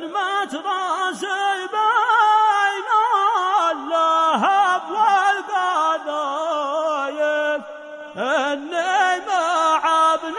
ما تراسي بين اللهب والقضايف إني مع ابن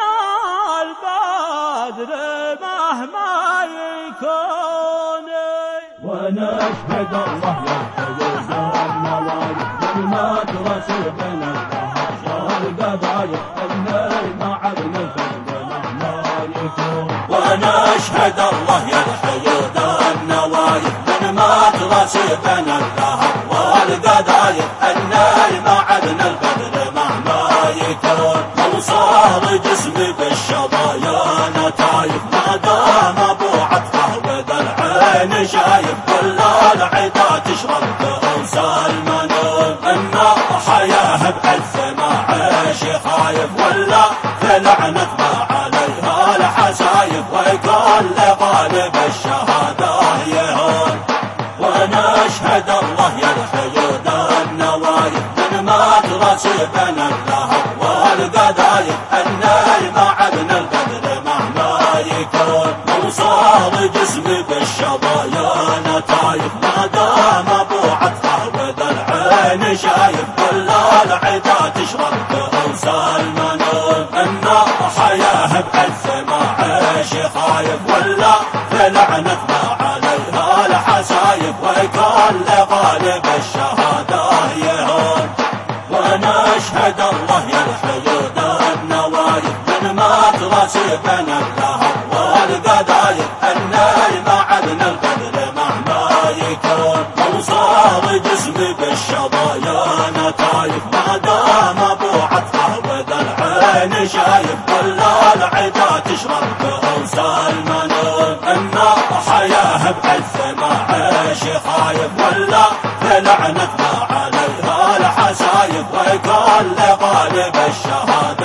البدر مهما يكون. وانا اشهد الله يحفظ النوايا ما تراسي بين اللهب والقضايف إني مع ابن البدر مهما يكون. وانا اشهد الله يحفظ النوايا ما تراسي بين اللهب والقضايف إني مع ابن البدر مهما يكون. لو صار جسمي بالشظايا نتايف ما دام ابو عطفه وذا العين شايف كل العدا تشرب كأوس المنون. اما حياه بعز ما عيش خايف ولا في لعنه ما عليها الحسايف وكل غالب الشهاده يهون. وانا اشهد الله يحفظ النوايا ما تراسي بين اللهب والقضايف إني مع ابن البدر مهما يكون. لو صار جسمي بالشظايا نتايف ما دام ابو عطفه وذا العين شايف كل العدا تشرب كأوس المنون. اما حياه بعز ما عيش خايف ولا في لعنه ما عليها الحسايف وكل غالب الشهاده يهون. وانا اشهد الله يحفظ النوايا ما تراسي بين اللهب والقضايف إني مع ابن البدر مهما يكون. لو صار جسمي بالشظايا نتايف ما دام ابو عطفه وذا العين شايف كل العدا تشرب كأوس المنون. اما حياه بعز ما عيش خايف ولا في لعنه ما عليها الحسايف وكل غالب الشهاده